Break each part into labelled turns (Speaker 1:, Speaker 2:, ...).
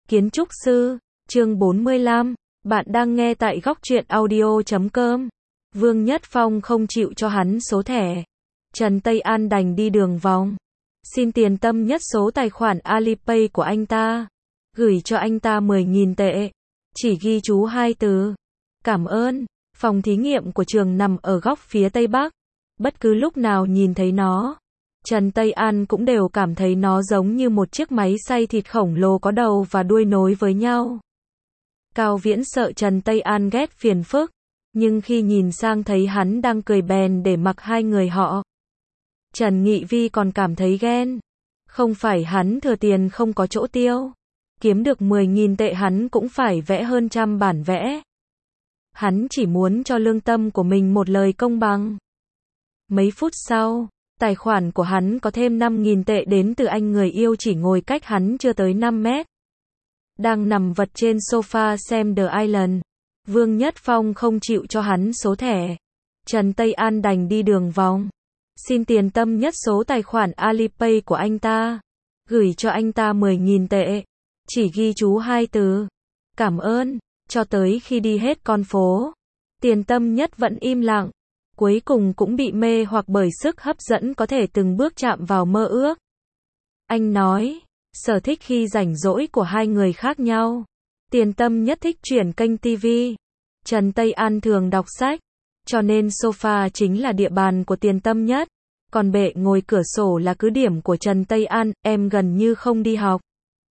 Speaker 1: Kiến trúc sư, chương 45, bạn đang nghe tại góc truyện audio.com. Vương Nhất Phong không chịu cho hắn số thẻ. Trần Tây An đành đi đường vòng. Xin tiền tâm nhất số tài khoản Alipay của anh ta. Gửi cho anh ta 10.000 tệ. Chỉ ghi chú 2 từ. Cảm ơn. Phòng thí nghiệm của trường nằm ở góc phía tây bắc. Bất cứ lúc nào nhìn thấy nó, Trần Tây An cũng đều cảm thấy nó giống như một chiếc máy xay thịt khổng lồ có đầu và đuôi nối với nhau. Cao Viễn sợ Trần Tây An ghét phiền phức, nhưng khi nhìn sang thấy hắn đang cười bèn để mặc hai người họ. Trần Nghị Vi còn cảm thấy ghen. Không phải hắn thừa tiền không có chỗ tiêu. Kiếm được 10.000 tệ hắn cũng phải vẽ hơn trăm bản vẽ. Hắn chỉ muốn cho lương tâm của mình một lời công bằng. Mấy phút sau, tài khoản của hắn có thêm 5.000 tệ đến từ anh người yêu chỉ ngồi cách hắn chưa tới 5 mét. Đang nằm vật trên sofa xem The Island. Vương Nhất Phong không chịu cho hắn số thẻ. Trần Tây An đành đi đường vòng. Xin tiền tâm nhất số tài khoản Alipay của anh ta. Gửi cho anh ta 10.000 tệ. Chỉ ghi chú 2 từ. Cảm ơn. Cho tới khi đi hết con phố, tiền tâm nhất vẫn im lặng. Cuối cùng cũng bị mê hoặc bởi sức hấp dẫn có thể từng bước chạm vào mơ ước. Anh nói, sở thích khi rảnh rỗi của hai người khác nhau. Tiền tâm nhất thích chuyển kênh TV. Trần Tây An thường đọc sách, cho nên sofa chính là địa bàn của tiền tâm nhất. Còn bệ ngồi cửa sổ là cứ điểm của Trần Tây An, em gần như không đi học.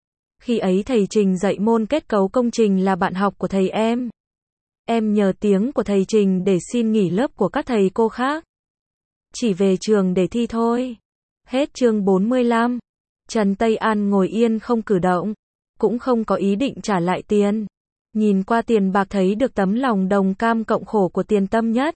Speaker 1: Khi ấy thầy Trình dạy môn kết cấu công trình là bạn học của thầy em. Em nhờ tiếng của thầy Trình để xin nghỉ lớp của các thầy cô khác. Chỉ về trường để thi thôi. Hết chương 45. Trần Tây An ngồi yên không cử động. Cũng không có ý định trả lại tiền. Nhìn qua tiền bạc thấy được tấm lòng đồng cam cộng khổ của tiền tâm nhất.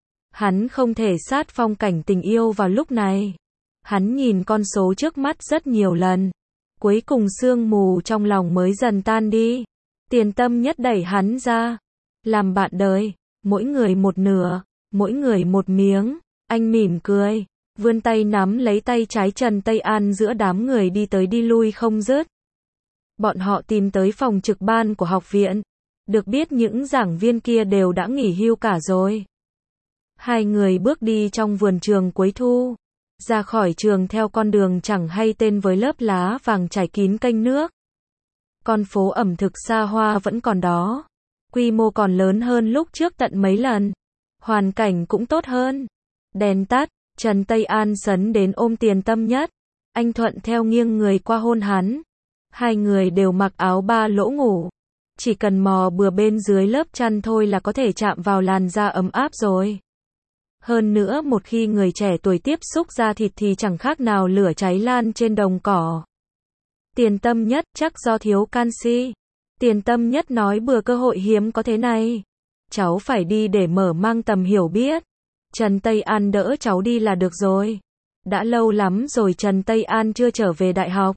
Speaker 1: Hắn không thể sát phong cảnh tình yêu vào lúc này. Hắn nhìn con số trước mắt rất nhiều lần. Cuối cùng sương mù trong lòng mới dần tan đi. Tiền tâm nhất đẩy hắn ra. Làm bạn đời, mỗi người một nửa, mỗi người một miếng. Anh mỉm cười, vươn tay nắm lấy tay trái Trần Tây An giữa đám người đi tới đi lui không dứt. Bọn họ tìm tới phòng trực ban của học viện. Được biết những giảng viên kia đều đã nghỉ hưu cả rồi. Hai người bước đi trong vườn trường cuối thu. Ra khỏi trường theo con đường chẳng hay tên với lớp lá vàng trải kín kênh nước. Con phố ẩm thực xa hoa vẫn còn đó. Quy mô còn lớn hơn lúc trước tận mấy lần. Hoàn cảnh cũng tốt hơn. Đèn tắt, Trần Tây An sấn đến ôm tiền tâm nhất. Anh thuận theo nghiêng người qua hôn hắn. Hai người đều mặc áo ba lỗ ngủ. Chỉ cần mò bừa bên dưới lớp chăn thôi là có thể chạm vào làn da ấm áp rồi. Hơn nữa một khi người trẻ tuổi tiếp xúc da thịt thì chẳng khác nào lửa cháy lan trên đồng cỏ. Tiền tâm nhất chắc do thiếu canxi. Tiền tâm nhất nói bừa cơ hội hiếm có thế này. Cháu phải đi để mở mang tầm hiểu biết. Trần Tây An đỡ cháu đi là được rồi. Đã lâu lắm rồi Trần Tây An chưa trở về đại học.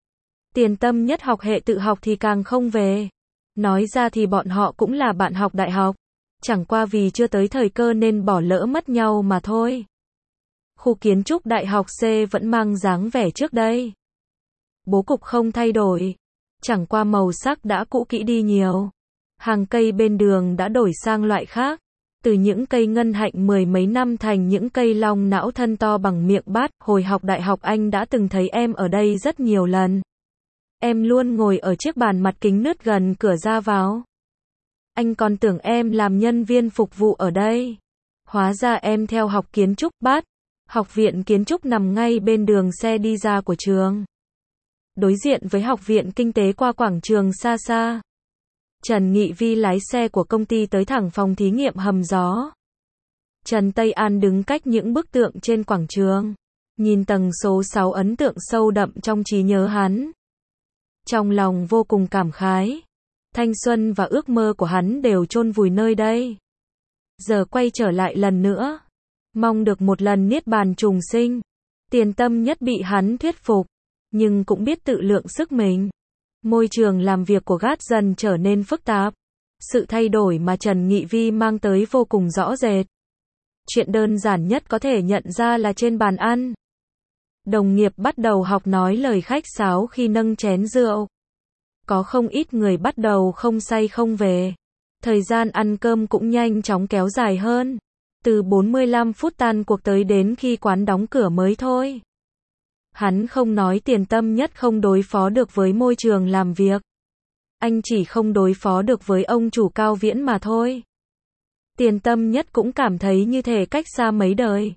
Speaker 1: Tiền tâm nhất học hệ tự học thì càng không về. Nói ra thì bọn họ cũng là bạn học đại học. Chẳng qua vì chưa tới thời cơ nên bỏ lỡ mất nhau mà thôi. Khu kiến trúc đại học C vẫn mang dáng vẻ trước đây. Bố cục không thay đổi. Chẳng qua màu sắc đã cũ kỹ đi nhiều. Hàng cây bên đường đã đổi sang loại khác. Từ những cây ngân hạnh mười mấy năm thành những cây long não thân to bằng miệng bát. Hồi học đại học anh đã từng thấy em ở đây rất nhiều lần. Em luôn ngồi ở chiếc bàn mặt kính nứt gần cửa ra vào. Anh còn tưởng em làm nhân viên phục vụ ở đây. Hóa ra em theo học kiến trúc bát. Học viện kiến trúc nằm ngay bên đường xe đi ra của trường. Đối diện với học viện kinh tế qua quảng trường xa xa. Trần Nghị Vi lái xe của công ty tới thẳng phòng thí nghiệm hầm gió. Trần Tây An đứng cách những bức tượng trên quảng trường. Nhìn tầng số 6 ấn tượng sâu đậm trong trí nhớ hắn. Trong lòng vô cùng cảm khái. Thanh xuân và ước mơ của hắn đều chôn vùi nơi đây. Giờ quay trở lại lần nữa. Mong được một lần niết bàn trùng sinh. Tiền tâm nhất bị hắn thuyết phục. Nhưng cũng biết tự lượng sức mình. Môi trường làm việc của gát dần trở nên phức tạp. Sự thay đổi mà Trần Nghị Vi mang tới vô cùng rõ rệt. Chuyện đơn giản nhất có thể nhận ra là trên bàn ăn. Đồng nghiệp bắt đầu học nói lời khách sáo khi nâng chén rượu. Có không ít người bắt đầu không say không về. Thời gian ăn cơm cũng nhanh chóng kéo dài hơn. Từ 45 phút tan cuộc tới đến khi quán đóng cửa mới thôi. Hắn không nói Tiền Tâm Nhất không đối phó được với môi trường làm việc. Anh chỉ không đối phó được với ông chủ Cao Viễn mà thôi. Tiền Tâm Nhất cũng cảm thấy như thể cách xa mấy đời.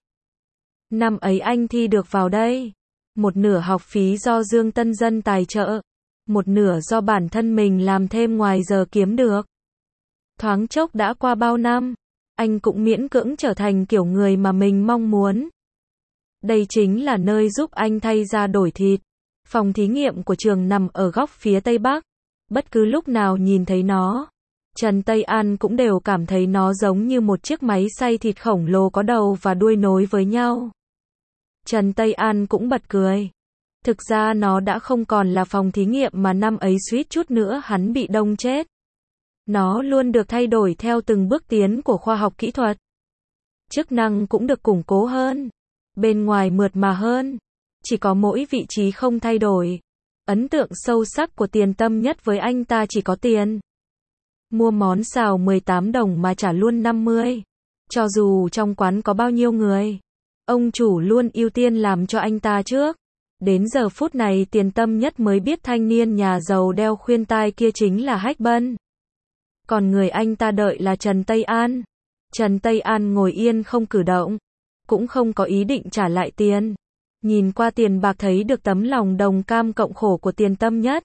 Speaker 1: Năm ấy anh thi được vào đây. Một nửa học phí do Dương Tân Dân tài trợ. Một nửa do bản thân mình làm thêm ngoài giờ kiếm được. Thoáng chốc đã qua bao năm. Anh cũng miễn cưỡng trở thành kiểu người mà mình mong muốn. Đây chính là nơi giúp anh thay da đổi thịt. Phòng thí nghiệm của trường nằm ở góc phía tây bắc. Bất cứ lúc nào nhìn thấy nó, Trần Tây An cũng đều cảm thấy nó giống như một chiếc máy xay thịt khổng lồ có đầu và đuôi nối với nhau. Trần Tây An cũng bật cười. Thực ra nó đã không còn là phòng thí nghiệm mà năm ấy suýt chút nữa hắn bị đông chết. Nó luôn được thay đổi theo từng bước tiến của khoa học kỹ thuật. Chức năng cũng được củng cố hơn. Bên ngoài mượt mà hơn. Chỉ có mỗi vị trí không thay đổi. Ấn tượng sâu sắc của Tiền Tâm Nhất với anh ta chỉ có tiền. Mua món xào 18 đồng mà trả luôn 50. Cho dù trong quán có bao nhiêu người, ông chủ luôn ưu tiên làm cho anh ta trước. Đến giờ phút này Tiền Tâm Nhất mới biết thanh niên nhà giàu đeo khuyên tai kia chính là Hách Bân. Còn người anh ta đợi là Trần Tây An. Trần Tây An ngồi yên không cử động, cũng không có ý định trả lại tiền. Nhìn qua tiền bạc thấy được tấm lòng đồng cam cộng khổ của Tiền Tâm Nhất.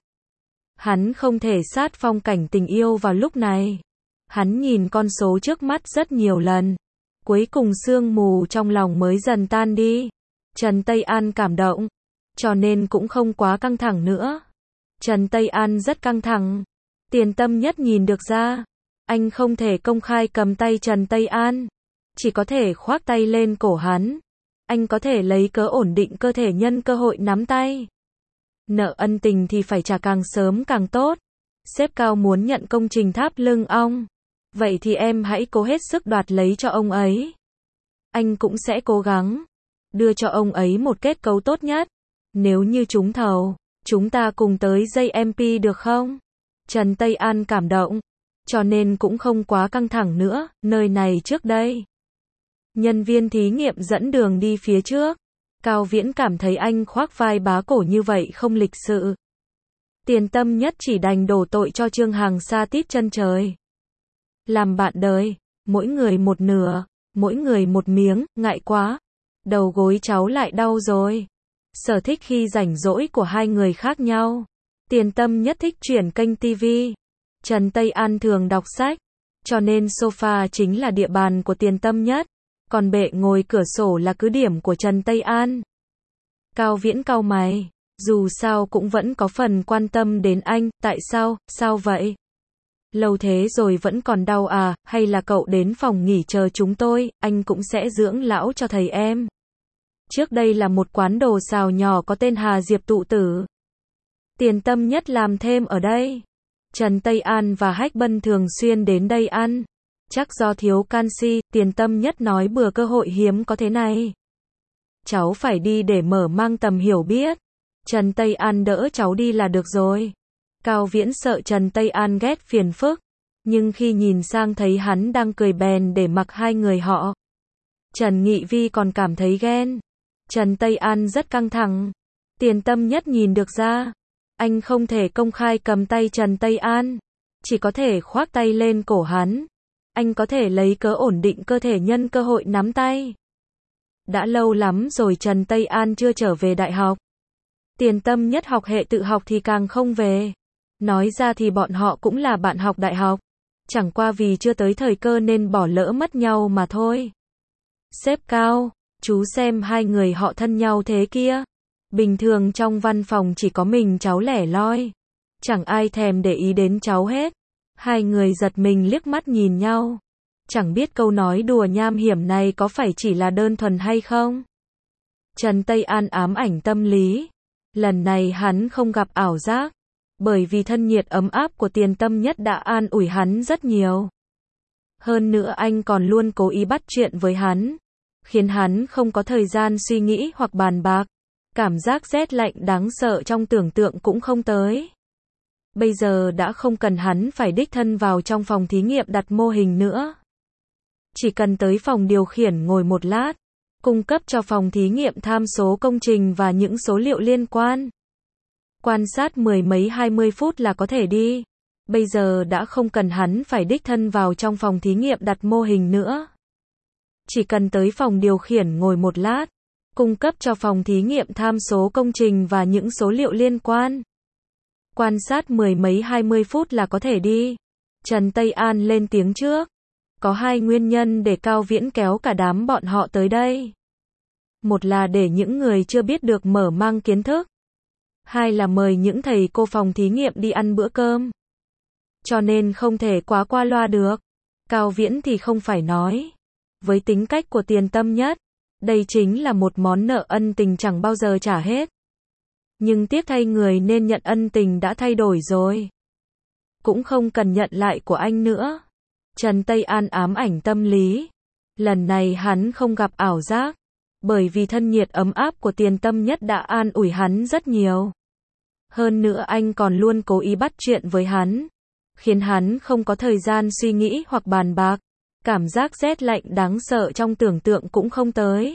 Speaker 1: Hắn không thể sát phong cảnh tình yêu vào lúc này. Hắn nhìn con số trước mắt rất nhiều lần. Cuối cùng sương mù trong lòng mới dần tan đi. Trần Tây An cảm động, cho nên cũng không quá căng thẳng nữa. Trần Tây An rất căng thẳng. Tiền Tâm Nhất nhìn được ra. Anh không thể công khai cầm tay Trần Tây An. Chỉ có thể khoác tay lên cổ hắn. Anh có thể lấy cớ ổn định cơ thể nhân cơ hội nắm tay. Nợ ân tình thì phải trả càng sớm càng tốt. Sếp Cao muốn nhận công trình tháp lưng ong. Vậy thì em hãy cố hết sức đoạt lấy cho ông ấy. Anh cũng sẽ cố gắng đưa cho ông ấy một kết cấu tốt nhất. Nếu như trúng thầu, chúng ta cùng tới JMP được không? Trần Tây An cảm động, cho nên cũng không quá căng thẳng nữa. Nơi này trước đây, nhân viên thí nghiệm dẫn đường đi phía trước. Cao Viễn cảm thấy anh khoác vai bá cổ như vậy không lịch sự. Tiền Tâm Nhất chỉ đành đổ tội cho Trương Hằng sa tít chân trời. Làm bạn đời, mỗi người một nửa, mỗi người một miếng, ngại quá. Đầu gối cháu lại đau rồi. Sở thích khi rảnh rỗi của hai người khác nhau. Tiền Tâm Nhất thích chuyển kênh TV. Trần Tây An thường đọc sách, cho nên sofa chính là địa bàn của Tiền Tâm Nhất. Còn bệ ngồi cửa sổ là cứ điểm của Trần Tây An. Cao Viễn cau mày, dù sao cũng vẫn có phần quan tâm đến anh. Tại sao, sao vậy? Lâu thế rồi vẫn còn đau à, hay là cậu đến phòng nghỉ chờ chúng tôi, anh cũng sẽ dưỡng lão cho thầy em. Trước đây là một quán đồ xào nhỏ có tên Hà Diệp Tụ Tử. Tiền Tâm Nhất làm thêm ở đây. Trần Tây An và Hách Bân thường xuyên đến đây ăn. Chắc do thiếu canxi, Tiền Tâm Nhất nói bừa cơ hội hiếm có thế này. Cháu phải đi để mở mang tầm hiểu biết. Trần Tây An đỡ cháu đi là được rồi. Cao Viễn sợ Trần Tây An ghét phiền phức, nhưng khi nhìn sang thấy hắn đang cười bèn để mặc hai người họ. Trần Nghị Vi còn cảm thấy ghen. Trần Tây An rất căng thẳng. Tiền Tâm Nhất nhìn được ra. Anh không thể công khai cầm tay Trần Tây An, chỉ có thể khoác tay lên cổ hắn. Anh có thể lấy cớ ổn định cơ thể nhân cơ hội nắm tay. Đã lâu lắm rồi Trần Tây An chưa trở về đại học. Tiền Tâm Nhất học hệ tự học thì càng không về. Nói ra thì bọn họ cũng là bạn học đại học. Chẳng qua vì chưa tới thời cơ nên bỏ lỡ mất nhau mà thôi. Sếp Cao, chú xem hai người họ thân nhau thế kia. Bình thường trong văn phòng chỉ có mình cháu lẻ loi. Chẳng ai thèm để ý đến cháu hết. Hai người giật mình liếc mắt nhìn nhau. Chẳng biết câu nói đùa nham hiểm này có phải chỉ là đơn thuần hay không? Trần Tây An ám ảnh tâm lý. Lần này hắn không gặp ảo giác. Bởi vì thân nhiệt ấm áp của Tiền Tâm Nhất đã an ủi hắn rất nhiều. Hơn nữa anh còn luôn cố ý bắt chuyện với hắn, khiến hắn không có thời gian suy nghĩ hoặc bàn bạc. Cảm giác rét lạnh đáng sợ trong tưởng tượng cũng không tới. Bây giờ đã không cần hắn phải đích thân vào trong phòng thí nghiệm đặt mô hình nữa. Chỉ cần tới phòng điều khiển ngồi một lát, cung cấp cho phòng thí nghiệm tham số công trình và những số liệu liên quan. Quan sát mười mấy 20 phút là có thể đi. Bây giờ đã không cần hắn phải đích thân vào trong phòng thí nghiệm đặt mô hình nữa. Chỉ cần tới phòng điều khiển ngồi một lát, cung cấp cho phòng thí nghiệm tham số công trình và những số liệu liên quan. Quan sát mười mấy 20 phút là có thể đi. Trần Tây An lên tiếng trước. Có hai nguyên nhân để Cao Viễn kéo cả đám bọn họ tới đây. Một là để những người chưa biết được mở mang kiến thức. Hai là mời những thầy cô phòng thí nghiệm đi ăn bữa cơm. Cho nên không thể quá qua loa được. Cao Viễn thì không phải nói. Với tính cách của Tiền Tâm Nhất, đây chính là một món nợ ân tình chẳng bao giờ trả hết. Nhưng tiếc thay người nên nhận ân tình đã thay đổi rồi. Cũng không cần nhận lại của anh nữa. Trần Tây An ám ảnh tâm lý. Lần này hắn không gặp ảo giác. Bởi vì thân nhiệt ấm áp của Tiền Tâm Nhất đã an ủi hắn rất nhiều. Hơn nữa anh còn luôn cố ý bắt chuyện với hắn. Khiến hắn không có thời gian suy nghĩ hoặc bàn bạc. Cảm giác rét lạnh đáng sợ trong tưởng tượng cũng không tới.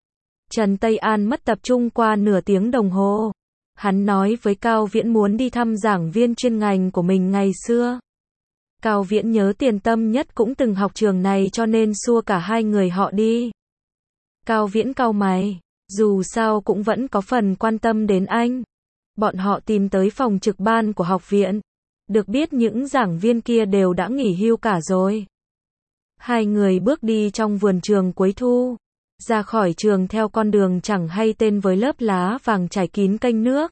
Speaker 1: Trần Tây An mất tập trung qua nửa tiếng đồng hồ. Hắn nói với Cao Viễn muốn đi thăm giảng viên chuyên ngành của mình ngày xưa. Cao Viễn nhớ Tiền Tâm Nhất cũng từng học trường này cho nên xua cả hai người họ đi. Cao Viễn cau mày, dù sao cũng vẫn có phần quan tâm đến anh. Bọn họ tìm tới phòng trực ban của học viện. Được biết những giảng viên kia đều đã nghỉ hưu cả rồi. Hai người bước đi trong vườn trường cuối thu. Ra khỏi trường theo con đường chẳng hay tên với lớp lá vàng trải kín kênh nước.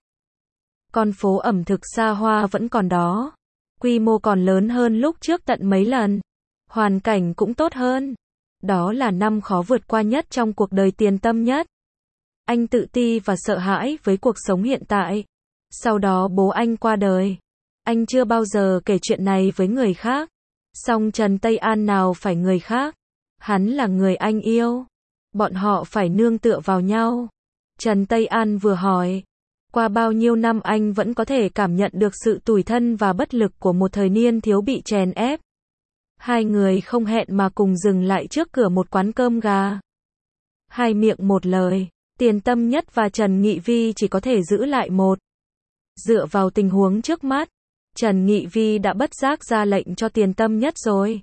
Speaker 1: Con phố ẩm thực xa hoa vẫn còn đó. Quy mô còn lớn hơn lúc trước tận mấy lần. Hoàn cảnh cũng tốt hơn. Đó là năm khó vượt qua nhất trong cuộc đời Tiền Tâm Nhất. Anh tự ti và sợ hãi với cuộc sống hiện tại. Sau đó bố anh qua đời. Anh chưa bao giờ kể chuyện này với người khác. Song Trần Tây An nào phải người khác. Hắn là người anh yêu. Bọn họ phải nương tựa vào nhau. Trần Tây An vừa hỏi. Qua bao nhiêu năm anh vẫn có thể cảm nhận được sự tủi thân và bất lực của một thời niên thiếu bị chèn ép. Hai người không hẹn mà cùng dừng lại trước cửa một quán cơm gà. Hai miệng một lời. Tiền Tâm Nhất và Trần Nghị Vi chỉ có thể giữ lại một. Dựa vào tình huống trước mắt, Trần Nghị Vi đã bất giác ra lệnh cho Tiền Tâm Nhất rồi.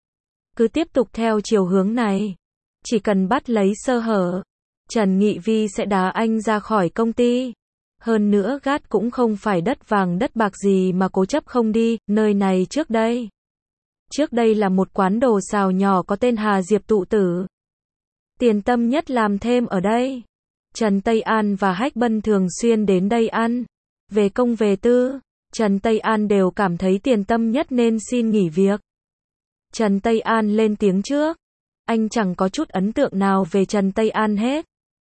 Speaker 1: Cứ tiếp tục theo chiều hướng này. Chỉ cần bắt lấy sơ hở, Trần Nghị Vi sẽ đá anh ra khỏi công ty. Hơn nữa gát cũng không phải đất vàng đất bạc gì mà cố chấp không đi, nơi này trước đây. Trước đây là một quán đồ xào nhỏ có tên Hà Diệp Tụ Tử. Tiền Tâm Nhất làm thêm ở đây. Trần Tây An và Hách Bân thường xuyên đến đây ăn. Về công về tư, Trần Tây An đều cảm thấy Tiền Tâm Nhất nên xin nghỉ việc. Trần Tây An lên tiếng trước. Anh chẳng có chút ấn tượng nào về Trần Tây An hết.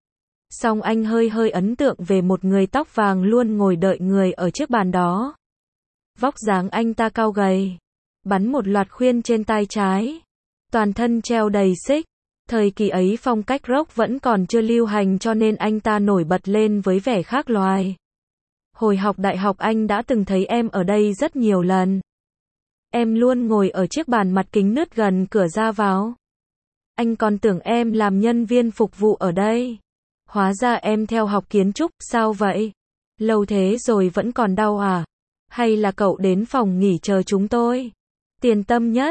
Speaker 1: Song anh hơi ấn tượng về một người tóc vàng luôn ngồi đợi người ở chiếc bàn đó. Vóc dáng anh ta cao gầy. Bắn một loạt khuyên trên tai trái. Toàn thân treo đầy xích. Thời kỳ ấy phong cách rock vẫn còn chưa lưu hành cho nên anh ta nổi bật lên với vẻ khác loài. Hồi học đại học anh đã từng thấy em ở đây rất nhiều lần. Em luôn ngồi ở chiếc bàn mặt kính nứt gần cửa ra vào. Anh còn tưởng em làm nhân viên phục vụ ở đây. Hóa ra em theo học kiến trúc, sao vậy? Lâu thế rồi vẫn còn đau à? Hay là cậu đến phòng nghỉ chờ chúng tôi? Tiền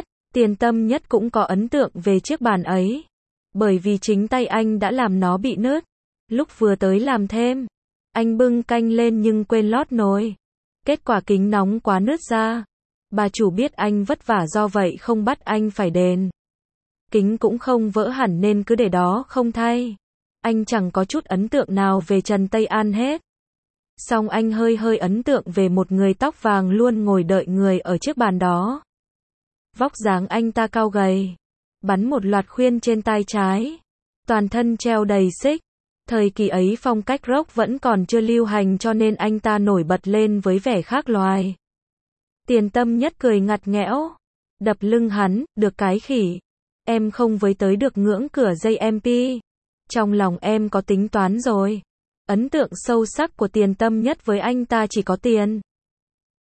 Speaker 1: Tâm Nhất cũng có ấn tượng về chiếc bàn ấy. Bởi vì chính tay anh đã làm nó bị nứt. Lúc vừa tới làm thêm, anh bưng canh lên nhưng quên lót nồi. Kết quả kính nóng quá nứt ra. Bà chủ biết anh vất vả do vậy không bắt anh phải đền. Kính cũng không vỡ hẳn nên cứ để đó không thay. Anh chẳng có chút ấn tượng nào về Trần Tây An hết. Song anh hơi ấn tượng về một người tóc vàng luôn ngồi đợi người ở chiếc bàn đó. Vóc dáng anh ta cao gầy. Bắn một loạt khuyên trên tai trái. Toàn thân treo đầy xích. Thời kỳ ấy phong cách rock vẫn còn chưa lưu hành cho nên anh ta nổi bật lên với vẻ khác loài. Tiền Tâm Nhất cười ngặt nghẽo. Đập lưng hắn, được cái khỉ. Em không với tới được ngưỡng cửa dây MP. Trong lòng em có tính toán rồi. Ấn tượng sâu sắc của Tiền Tâm Nhất với anh ta chỉ có tiền.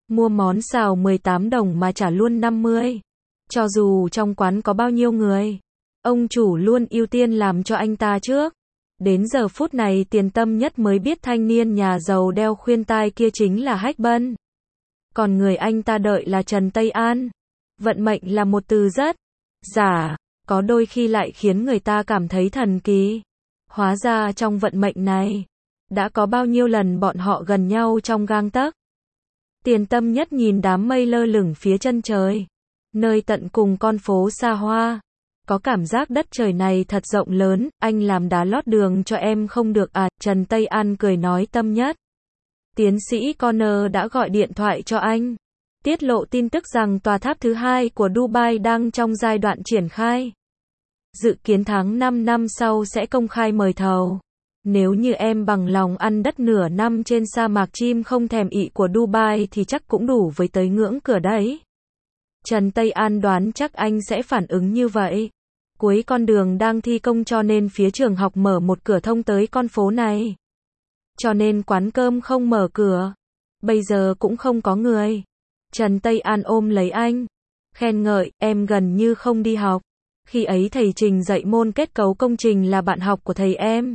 Speaker 1: Mua món xào 18 đồng mà trả luôn 50. Cho dù trong quán có bao nhiêu người, ông chủ luôn ưu tiên làm cho anh ta trước. Đến giờ phút này Tiền Tâm Nhất mới biết thanh niên nhà giàu đeo khuyên tai kia chính là Hách Bân. Còn người anh ta đợi là Trần Tây An. Vận mệnh là một từ rất giả, có đôi khi lại khiến người ta cảm thấy thần kỳ. Hóa ra trong vận mệnh này, đã có bao nhiêu lần bọn họ gần nhau trong gang tấc. Tiền Tâm Nhất nhìn đám mây lơ lửng phía chân trời, nơi tận cùng con phố xa hoa. Có cảm giác đất trời này thật rộng lớn, anh làm đá lót đường cho em không được à? Trần Tây An cười nói. Tâm Nhất, tiến sĩ Connor đã gọi điện thoại cho anh, tiết lộ tin tức rằng tòa tháp thứ 2 của Dubai đang trong giai đoạn triển khai. Dự kiến tháng 5 năm sau sẽ công khai mời thầu. Nếu như em bằng lòng ăn đất nửa năm trên sa mạc chim không thèm ị của Dubai thì chắc cũng đủ với tới ngưỡng cửa đấy. Trần Tây An đoán chắc anh sẽ phản ứng như vậy. Cuối con đường đang thi công cho nên phía trường học mở một cửa thông tới con phố này. Cho nên quán cơm không mở cửa. Bây giờ cũng không có người. Trần Tây An ôm lấy anh, khen ngợi, em gần như không đi học. Khi ấy thầy Trình dạy môn kết cấu công trình là bạn học của thầy em.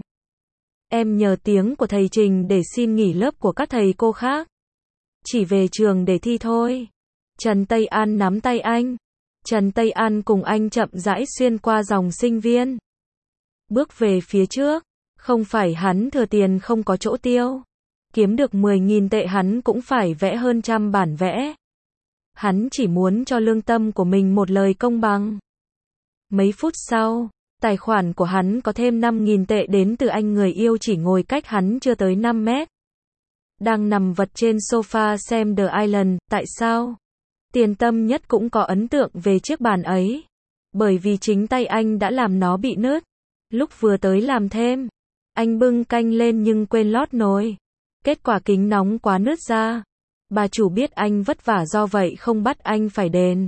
Speaker 1: Em nhờ tiếng của thầy Trình để xin nghỉ lớp của các thầy cô khác. Chỉ về trường để thi thôi. Trần Tây An nắm tay anh. Trần Tây An cùng anh chậm rãi xuyên qua dòng sinh viên. Bước về phía trước. Không phải hắn thừa tiền không có chỗ tiêu. Kiếm được 10.000 tệ hắn cũng phải vẽ hơn 100 bản vẽ. Hắn chỉ muốn cho lương tâm của mình một lời công bằng. Mấy phút sau, tài khoản của hắn có thêm 5.000 tệ đến từ anh người yêu chỉ ngồi cách hắn chưa tới 5 mét. Đang nằm vật trên sofa xem The Island, tại sao? Tiền Tâm Nhất cũng có ấn tượng về chiếc bàn ấy. Bởi vì chính tay anh đã làm nó bị nứt. Lúc vừa tới làm thêm, anh bưng canh lên nhưng quên lót nồi. Kết quả kính nóng quá nứt ra. Bà chủ biết anh vất vả do vậy không bắt anh phải đền.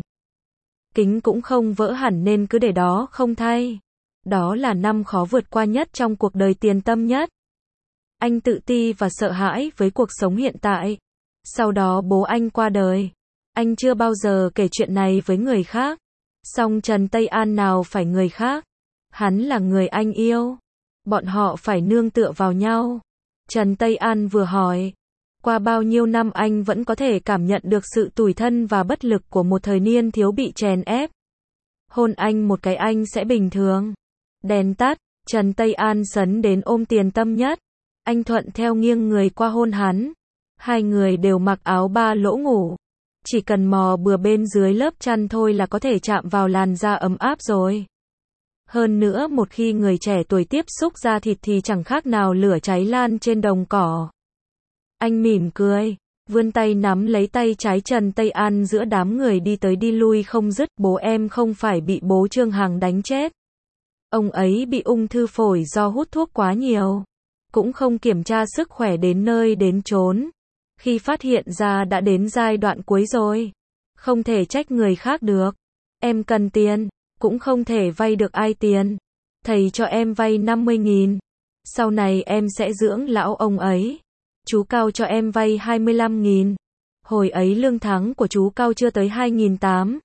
Speaker 1: Kính cũng không vỡ hẳn nên cứ để đó không thay. Đó là năm khó vượt qua nhất trong cuộc đời Tiền Tâm Nhất. Anh tự ti và sợ hãi với cuộc sống hiện tại. Sau đó bố anh qua đời. Anh chưa bao giờ kể chuyện này với người khác. Song Trần Tây An nào phải người khác. Hắn là người anh yêu. Bọn họ phải nương tựa vào nhau. Trần Tây An vừa hỏi. Qua bao nhiêu năm anh vẫn có thể cảm nhận được sự tủi thân và bất lực của một thời niên thiếu bị chèn ép. Hôn anh một cái anh sẽ bình thường. Đèn tắt, Trần Tây An sấn đến ôm Tiền Tâm Nhất. Anh thuận theo nghiêng người qua hôn hắn. Hai người đều mặc áo ba lỗ ngủ. Chỉ cần mò bừa bên dưới lớp chăn thôi là có thể chạm vào làn da ấm áp rồi. Hơn nữa một khi người trẻ tuổi tiếp xúc da thịt thì chẳng khác nào lửa cháy lan trên đồng cỏ. Anh mỉm cười, vươn tay nắm lấy tay trái Trần Tây An giữa đám người đi tới đi lui không dứt. Bố em không phải bị bố Trương Hằng đánh chết. Ông ấy bị ung thư phổi do hút thuốc quá nhiều. Cũng không kiểm tra sức khỏe đến nơi đến chốn. Khi phát hiện ra đã đến giai đoạn cuối rồi. Không thể trách người khác được. Em cần tiền, cũng không thể vay được ai tiền. Thầy cho em vay 50.000. Sau này em sẽ dưỡng lão ông ấy. Chú Cao cho em vay 25.000. Hồi ấy lương tháng của chú Cao chưa tới 2.800.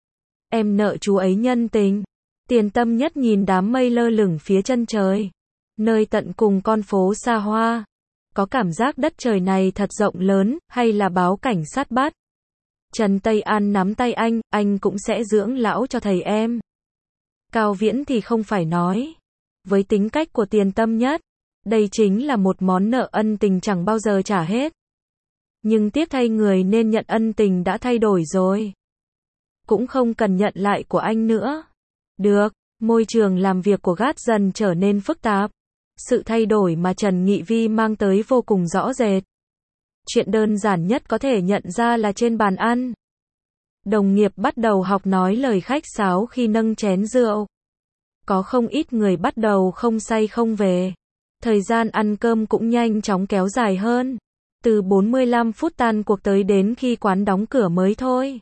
Speaker 1: Em nợ chú ấy nhân tình. Tiền Tâm Nhất nhìn đám mây lơ lửng phía chân trời. Nơi tận cùng con phố xa hoa. Có cảm giác đất trời này thật rộng lớn, hay là báo cảnh sát bắt. Trần Tây An nắm tay anh cũng sẽ dưỡng lão cho thầy em. Cao Viễn thì không phải nói. Với tính cách của Tiền Tâm Nhất, đây chính là một món nợ ân tình chẳng bao giờ trả hết. Nhưng tiếc thay người nên nhận ân tình đã thay đổi rồi. Cũng không cần nhận lại của anh nữa. Được, môi trường làm việc của GAT dần trở nên phức tạp. Sự thay đổi mà Trần Nghị Vi mang tới vô cùng rõ rệt. Chuyện đơn giản nhất có thể nhận ra là trên bàn ăn. Đồng nghiệp bắt đầu học nói lời khách sáo khi nâng chén rượu. Có không ít người bắt đầu không say không về. Thời gian ăn cơm cũng nhanh chóng kéo dài hơn. Từ 45 phút tan cuộc tới đến khi quán đóng cửa mới thôi.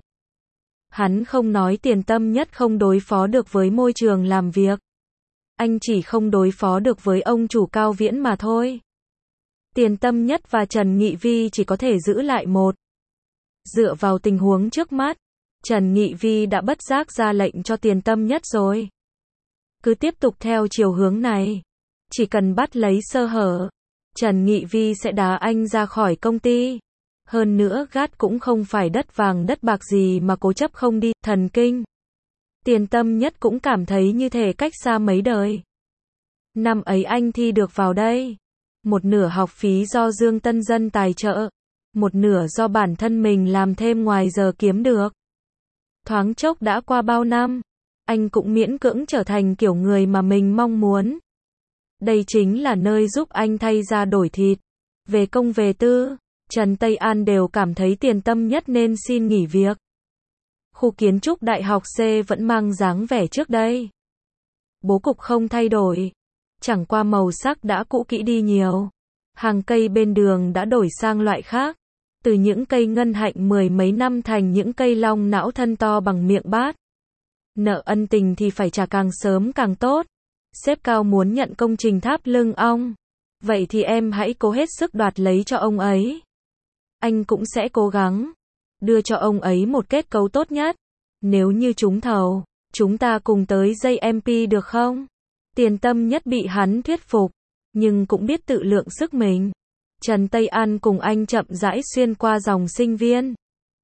Speaker 1: Hắn không nói Tiền Tâm Nhất không đối phó được với môi trường làm việc. Anh chỉ không đối phó được với ông chủ Cao Viễn mà thôi. Tiền Tâm Nhất và Trần Nghị Vi chỉ có thể giữ lại một Dựa vào tình huống trước mắt, Trần Nghị Vi đã bất giác ra lệnh cho Tiền Tâm Nhất rồi. Cứ tiếp tục theo chiều hướng này, chỉ cần bắt lấy sơ hở, Trần Nghị Vi sẽ đá anh ra khỏi công ty. Hơn nữa gát cũng không phải đất vàng đất bạc gì mà cố chấp không đi, thần kinh. Tiền Tâm Nhất cũng cảm thấy như thể cách xa mấy đời. Năm ấy anh thi được vào đây. Một nửa học phí do Dương Tân Dân tài trợ, một nửa do bản thân mình làm thêm ngoài giờ kiếm được. Thoáng chốc đã qua bao năm, anh cũng miễn cưỡng trở thành kiểu người mà mình mong muốn. Đây chính là nơi giúp anh thay da đổi thịt. Về công về tư, Trần Tây An đều cảm thấy Tiền Tâm Nhất nên xin nghỉ việc. Khu kiến trúc Đại học C vẫn mang dáng vẻ trước đây. Bố cục không thay đổi, chẳng qua màu sắc đã cũ kỹ đi nhiều. Hàng cây bên đường đã đổi sang loại khác, từ những cây ngân hạnh mười mấy năm thành những cây long não thân to bằng miệng bát. Nợ ân tình thì phải trả càng sớm càng tốt. Sếp Cao muốn nhận công trình tháp lưng ong. Vậy thì em hãy cố hết sức đoạt lấy cho ông ấy. Anh cũng sẽ cố gắng đưa cho ông ấy một kết cấu tốt nhất. Nếu như trúng thầu, chúng ta cùng tới dây MP được không? Tiền Tâm Nhất bị hắn thuyết phục, nhưng cũng biết tự lượng sức mình. Trần Tây An cùng anh chậm rãi xuyên qua dòng sinh viên.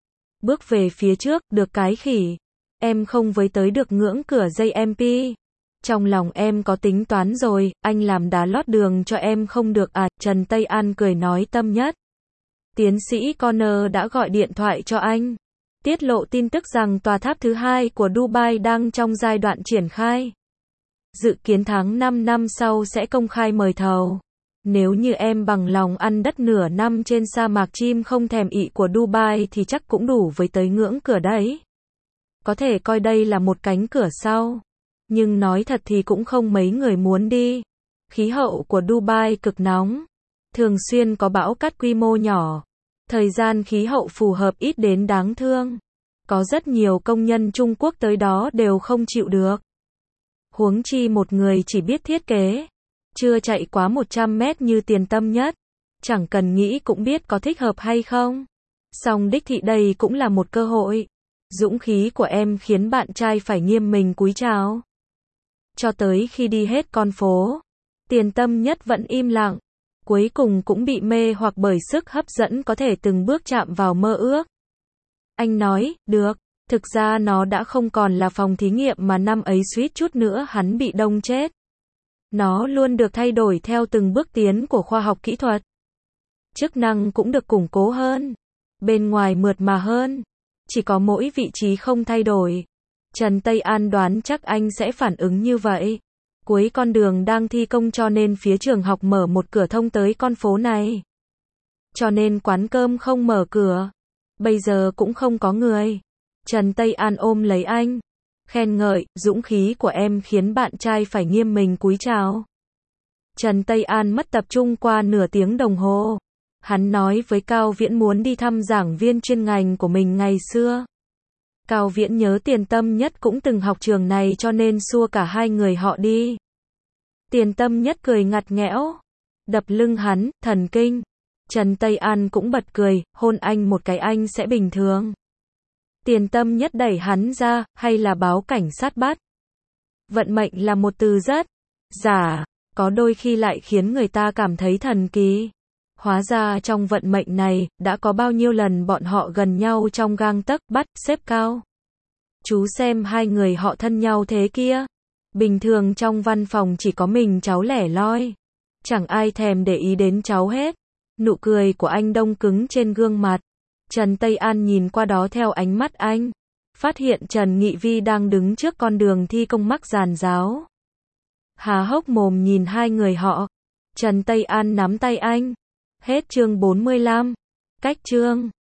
Speaker 1: Bước về phía trước, được cái khỉ. Em không với tới được ngưỡng cửa dây MP. Trong lòng em có tính toán rồi, anh làm đá lót đường cho em không được à? Trần Tây An cười nói Tâm Nhất. Tiến sĩ Connor đã gọi điện thoại cho anh, tiết lộ tin tức rằng tòa tháp thứ hai của Dubai đang trong giai đoạn triển khai. Dự kiến tháng 5 năm sau sẽ công khai mời thầu. Nếu như em bằng lòng ăn đất nửa năm trên sa mạc chim không thèm ị của Dubai thì chắc cũng đủ với tới ngưỡng cửa đấy. Có thể coi đây là một cánh cửa sau. Nhưng nói thật thì cũng không mấy người muốn đi. Khí hậu của Dubai cực nóng, thường xuyên có bão cát quy mô nhỏ. Thời gian khí hậu phù hợp ít đến đáng thương. Có rất nhiều công nhân Trung Quốc tới đó đều không chịu được. Huống chi một người chỉ biết thiết kế, chưa chạy quá 100 mét như Tiền Tâm Nhất. Chẳng cần nghĩ cũng biết có thích hợp hay không. Song đích thị đây cũng là một cơ hội. Dũng khí của em khiến bạn trai phải nghiêm mình cúi chào. Cho tới khi đi hết con phố, Tiền Tâm Nhất vẫn im lặng. Cuối cùng cũng bị mê hoặc bởi sức hấp dẫn có thể từng bước chạm vào mơ ước. Anh nói, được, thực ra nó đã không còn là phòng thí nghiệm mà năm ấy suýt chút nữa hắn bị đông chết. Nó luôn được thay đổi theo từng bước tiến của khoa học kỹ thuật. Chức năng cũng được củng cố hơn, bên ngoài mượt mà hơn, chỉ có mỗi vị trí không thay đổi. Trần Tây An đoán chắc anh sẽ phản ứng như vậy. Cuối con đường đang thi công cho nên phía trường học mở một cửa thông tới con phố này. Cho nên quán cơm không mở cửa. Bây giờ cũng không có người. Trần Tây An ôm lấy anh, khen ngợi, dũng khí của em khiến bạn trai phải nghiêm mình cúi chào. Trần Tây An mất tập trung qua nửa tiếng đồng hồ. Hắn nói với Cao Viễn muốn đi thăm giảng viên chuyên ngành của mình ngày xưa. Cao Viễn nhớ Tiền Tâm Nhất cũng từng học trường này cho nên xua cả hai người họ đi. Tiền Tâm Nhất cười ngặt nghẽo, đập lưng hắn, thần kinh. Trần Tây An cũng bật cười, hôn anh một cái anh sẽ bình thường. Tiền Tâm Nhất đẩy hắn ra, hay là báo cảnh sát bắt. Vận mệnh là một từ rất giả, có đôi khi lại khiến người ta cảm thấy thần kỳ. Hóa ra trong vận mệnh này, đã có bao nhiêu lần bọn họ gần nhau trong gang tấc, bắt, xếp cao. Chú xem hai người họ thân nhau thế kia. Bình thường trong văn phòng chỉ có mình cháu lẻ loi. Chẳng ai thèm để ý đến cháu hết. Nụ cười của anh đông cứng trên gương mặt. Trần Tây An nhìn qua đó theo ánh mắt anh. Phát hiện Trần Nghị Vi đang đứng trước con đường thi công mắc giàn giáo. Há hốc mồm nhìn hai người họ. Trần Tây An nắm tay anh. Hết chương 45. Cách chương